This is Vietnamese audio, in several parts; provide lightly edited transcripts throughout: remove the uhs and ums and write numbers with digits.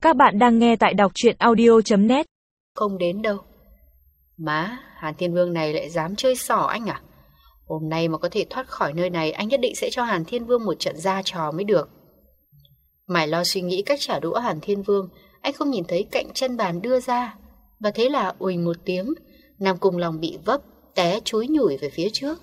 Các bạn đang nghe tại đọc truyện audio.net. Không đến đâu. Má, Hàn Thiên Vương này lại dám chơi xỏ anh à? Hôm nay mà có thể thoát khỏi nơi này, anh nhất định sẽ cho Hàn Thiên Vương một trận ra trò mới được. Mải lo suy nghĩ cách trả đũa Hàn Thiên Vương, anh không nhìn thấy cạnh chân bàn đưa ra. Và thế là uỳnh một tiếng, Nam Cung Long bị vấp, té chúi nhủi về phía trước.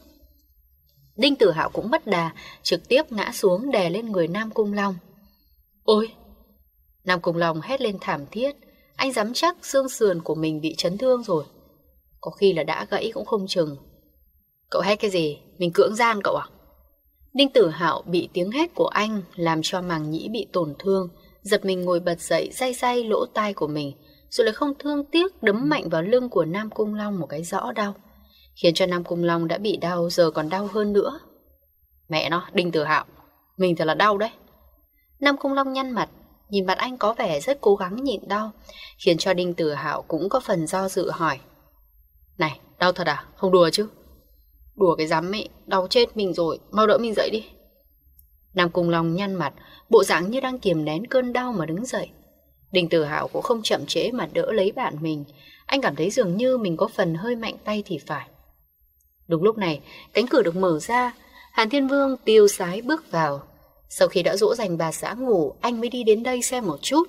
Đinh Tử Hạo cũng mất đà, trực tiếp ngã xuống đè lên người Nam Cung Long. Ôi! Nam Cung Long hét lên thảm thiết, anh dám chắc xương sườn của mình bị chấn thương rồi. Có khi là đã gãy cũng không chừng. Cậu hét cái gì? Mình cưỡng gian cậu à? Đinh Tử Hạo bị tiếng hét của anh làm cho màng nhĩ bị tổn thương, giật mình ngồi bật dậy, day day lỗ tai của mình, rồi lại không thương tiếc đấm mạnh vào lưng của Nam Cung Long một cái rõ đau, khiến cho Nam Cung Long đã bị đau giờ còn đau hơn nữa. Mẹ nó, Đinh Tử Hạo, mình thật là đau đấy. Nam Cung Long nhăn mặt, nhìn mặt anh có vẻ rất cố gắng nhịn đau, khiến cho Đinh Tử Hạo cũng có phần do dự hỏi. Này, đau thật à? Không đùa chứ? Đùa cái rắm ấy, đau chết mình rồi, mau đỡ mình dậy đi. Nam Cung Long nhăn mặt, bộ dạng như đang kiềm nén cơn đau mà đứng dậy. Đinh Tử Hạo cũng không chậm trễ mà đỡ lấy bạn mình, anh cảm thấy dường như mình có phần hơi mạnh tay thì phải. Đúng lúc này, cánh cửa được mở ra, Hàn Thiên Vương tiêu sái bước vào. Sau khi đã dỗ dành bà xã ngủ, anh mới đi đến đây xem một chút.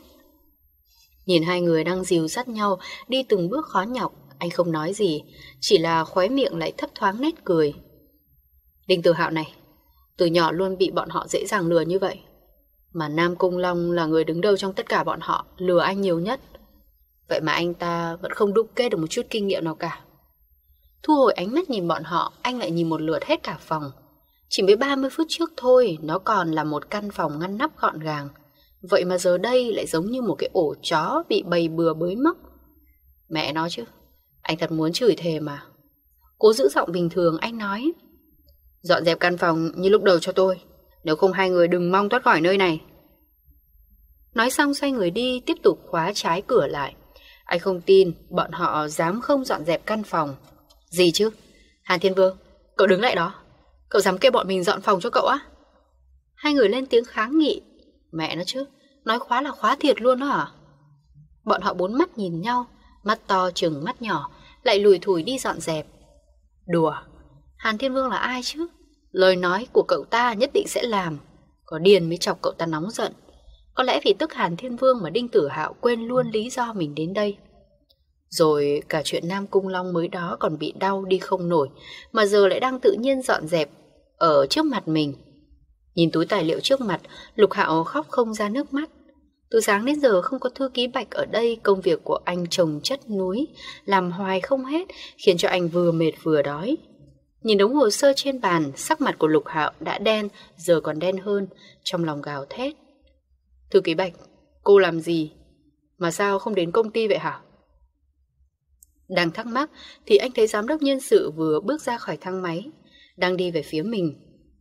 Nhìn hai người đang dìu dắt nhau, đi từng bước khó nhọc, anh không nói gì, chỉ là khóe miệng lại thấp thoáng nét cười. Đinh Tử Hạo này, từ nhỏ luôn bị bọn họ dễ dàng lừa như vậy. Mà Nam Cung Long là người đứng đầu trong tất cả bọn họ, lừa anh nhiều nhất. Vậy mà anh ta vẫn không đúc kết được một chút kinh nghiệm nào cả. Thu hồi ánh mắt nhìn bọn họ, anh lại nhìn một lượt hết cả phòng. Chỉ mới 30 phút trước thôi, nó còn là một căn phòng ngăn nắp gọn gàng. Vậy mà giờ đây lại giống như một cái ổ chó bị bầy bừa bới móc. Mẹ nó chứ, anh thật muốn chửi thề mà. Cố giữ giọng bình thường, anh nói. Dọn dẹp căn phòng như lúc đầu cho tôi, nếu không hai người đừng mong thoát khỏi nơi này. Nói xong xoay người đi, tiếp tục khóa trái cửa lại. Anh không tin bọn họ dám không dọn dẹp căn phòng. Gì chứ? Hàn Thiên Vương, cậu đứng lại đó. Cậu dám kêu bọn mình dọn phòng cho cậu á? Hai người lên tiếng kháng nghị. Mẹ nó chứ, nói khóa là khóa thiệt luôn đó hả? Bọn họ bốn mắt nhìn nhau, mắt to chừng mắt nhỏ, lại lùi thủi đi dọn dẹp. Đùa, Hàn Thiên Vương là ai chứ? Lời nói của cậu ta nhất định sẽ làm. Có điên mới chọc cậu ta nóng giận. Có lẽ vì tức Hàn Thiên Vương mà Đinh Tử Hạo quên luôn lý do mình đến đây. Rồi cả chuyện Nam Cung Long mới đó còn bị đau đi không nổi, mà giờ lại đang tự nhiên dọn dẹp ở trước mặt mình. Nhìn túi tài liệu trước mặt, Lục Hạo khóc không ra nước mắt. Từ sáng đến giờ không có thư ký Bạch ở đây, công việc của anh chồng chất núi, làm hoài không hết, khiến cho anh vừa mệt vừa đói. Nhìn đống hồ sơ trên bàn, sắc mặt của Lục Hạo đã đen, giờ còn đen hơn, trong lòng gào thét. Thư ký Bạch, cô làm gì? Mà sao không đến công ty vậy hả? Đang thắc mắc thì anh thấy giám đốc nhân sự vừa bước ra khỏi thang máy, đang đi về phía mình.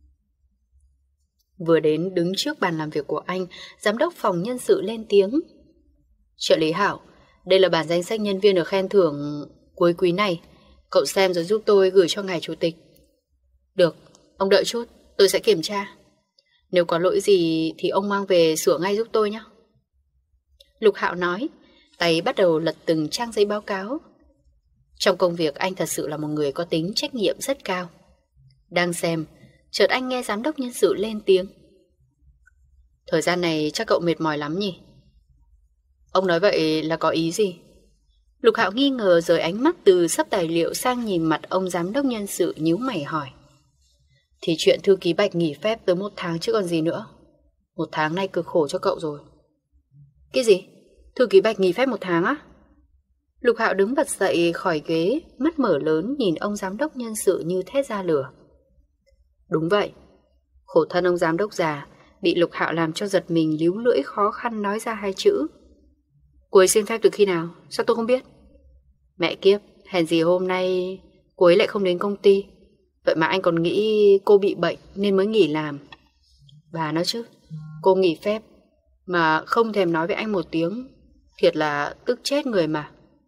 Vừa đến đứng trước bàn làm việc của anh, giám đốc phòng nhân sự lên tiếng. Trợ lý Hảo, đây là bản danh sách nhân viên được khen thưởng cuối quý này. Cậu xem rồi giúp tôi gửi cho ngài chủ tịch. Được, ông đợi chút, tôi sẽ kiểm tra. Nếu có lỗi gì thì ông mang về sửa ngay giúp tôi nhé. Lục Hạo nói, tay bắt đầu lật từng trang giấy báo cáo. Trong công việc anh thật sự là một người có tính trách nhiệm rất cao. Đang xem, chợt anh nghe giám đốc nhân sự lên tiếng. Thời gian này chắc cậu mệt mỏi lắm nhỉ? Ông nói vậy là có ý gì? Lục Hạo nghi ngờ rời ánh mắt từ xấp tài liệu sang nhìn mặt ông giám đốc nhân sự, nhíu mày hỏi. Thì chuyện thư ký Bạch nghỉ phép tới 1 tháng chứ còn gì nữa. 1 tháng nay cực khổ cho cậu rồi. Cái gì? Thư ký Bạch nghỉ phép 1 tháng á? Lục Hạo đứng bật dậy khỏi ghế, mắt mở lớn nhìn ông giám đốc nhân sự như thét ra lửa. Đúng vậy. Khổ thân ông giám đốc già, bị Lục Hạo làm cho giật mình, líu lưỡi khó khăn nói ra 2 chữ. Cô ấy xin phép từ khi nào? Sao tôi không biết? Mẹ kiếp, hèn gì hôm nay cô ấy lại không đến công ty. Vậy mà anh còn nghĩ cô bị bệnh nên mới nghỉ làm. Bà nói chứ, cô nghỉ phép mà không thèm nói với anh một tiếng, thiệt là tức chết người mà.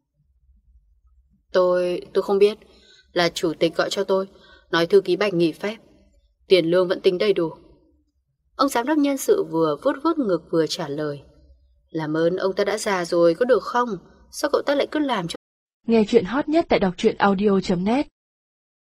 Tôi không biết, là chủ tịch gọi cho tôi, nói thư ký Bạch nghỉ phép, tiền lương vẫn tính đầy đủ. Ông giám đốc nhân sự vừa vuốt vuốt ngực vừa trả lời. Làm ơn ông ta đã già rồi có được không? Sao cậu ta lại cứ làm cho... Nghe chuyện hot nhất tại đọc truyện audio.net